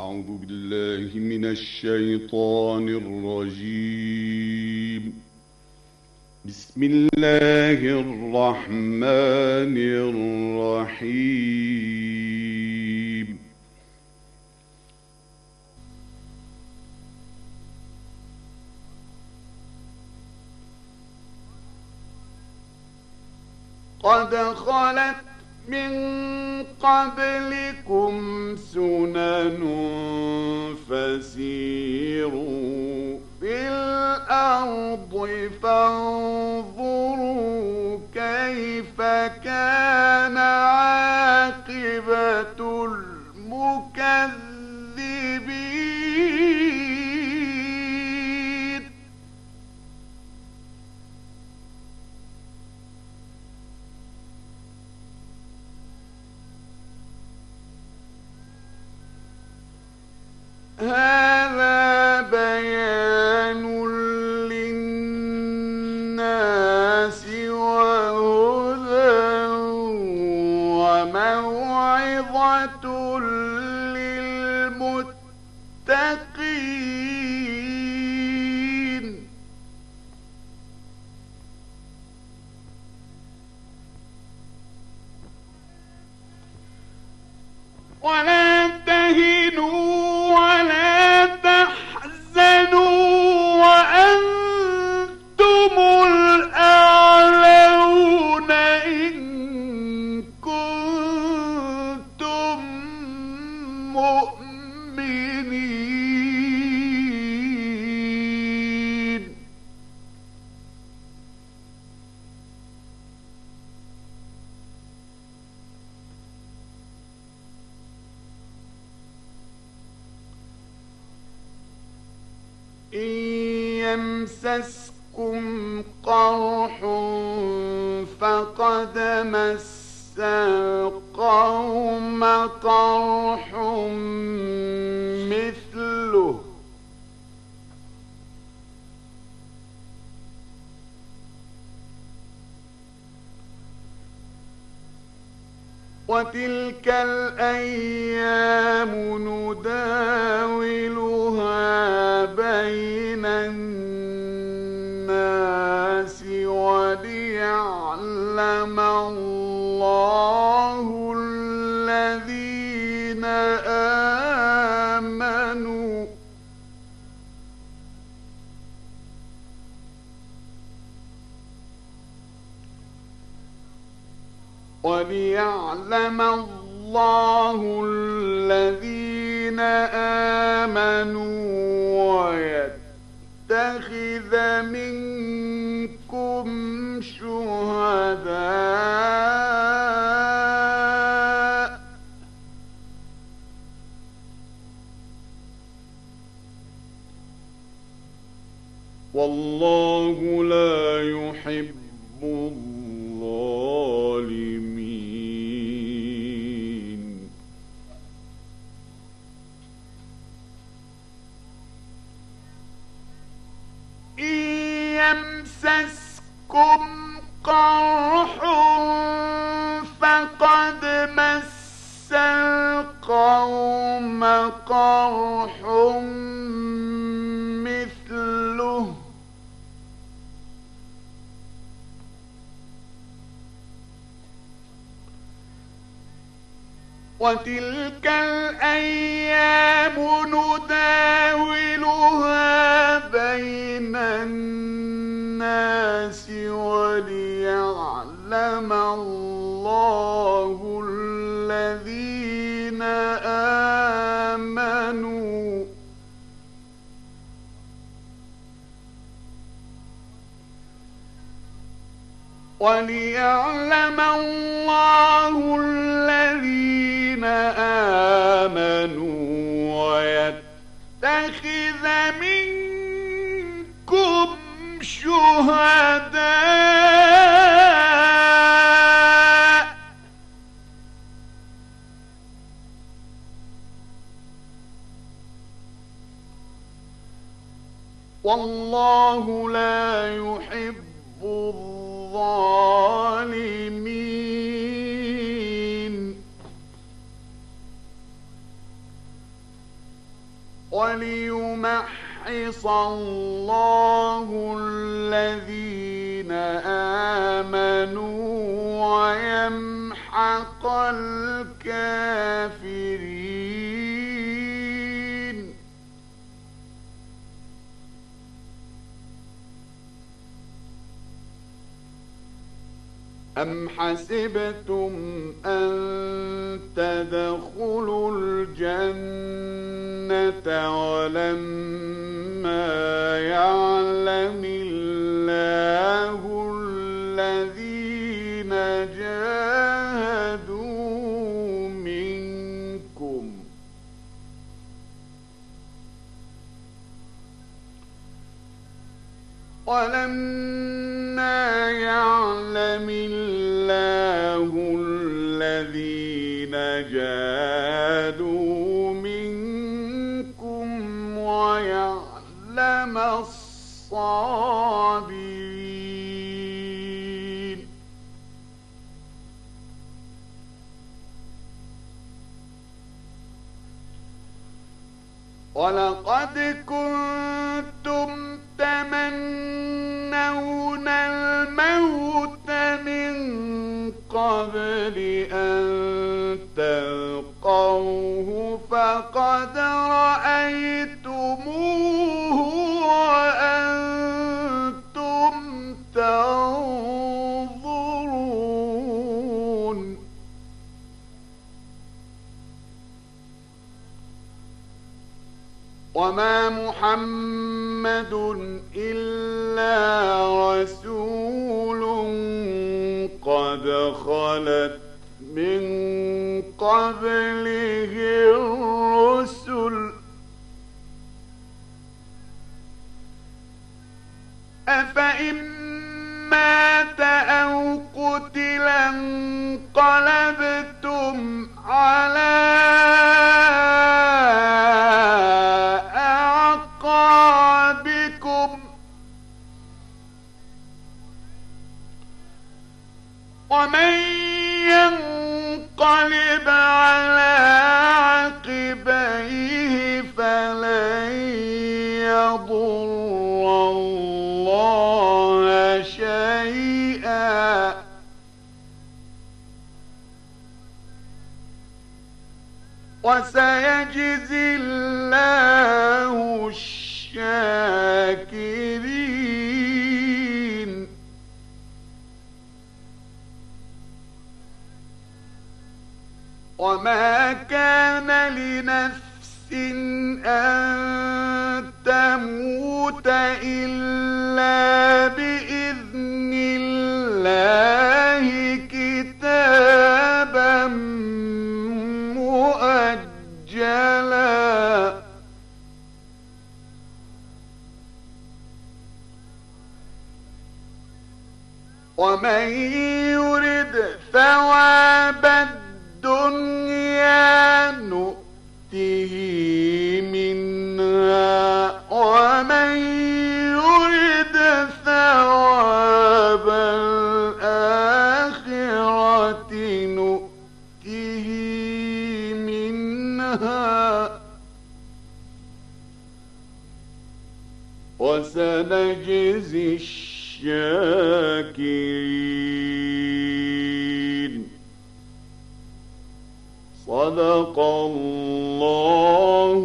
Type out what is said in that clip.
أعوذ بالله من الشيطان الرجيم. بسم الله الرحمن الرحيم. قد خلت من قبلكم سنن فسيروا في الأرض فانظروا كيف كان عاقبة المكذبين. هذا بيان للناس وهدى وموعظة للمتقين. ولا تهنوا ولا تحزنوا وأنتم الأعلون إن كنتم مؤمنين. إن يمسسكم قرح فقد مس القوم قرح مثله وتلك الأيام نداولها بين الناس وليعلم الله الذين آمنوا ويتخذ منكم شهداء والله لا يحب الظالمين. إن يمسسكم قرح فقد مس القوم قرح مثله وتلك الأيام نداولها بين الناس وليعلم الله الذين آمنوا ويتخذ منكم شهداء والله لا يحب الظالمين. وليمحص الله الذين آمنوا ويمحق الكافرين. أم حسبتم أن تدخلوا الجنة ولما يعلم الله الذين جاهدوا منكم ولما يعلم الله الذين جاهدوا منكم ويعلم الصابرين. ولقد كنتم تمنون الموت من قبل أن تلقوه فقد رأيتموه وأنتم تنظرون. وما محمد إلا رسول قد خلت من قبله الرسل أفإن مات أو قتل انقلبتم على أعقابكم ومن ينقلب على عقبيه فلن يضر الله شيئا وسيجزي الله الشاكرين. وما كان لنفس أن تموت إلا بإذن الله كتابا مؤجلا ومن يرد ثواب الدنيا نؤته منها ومن يرد ثواب الآخرة نؤته منها وسنجزي الشاكرين. صدق الله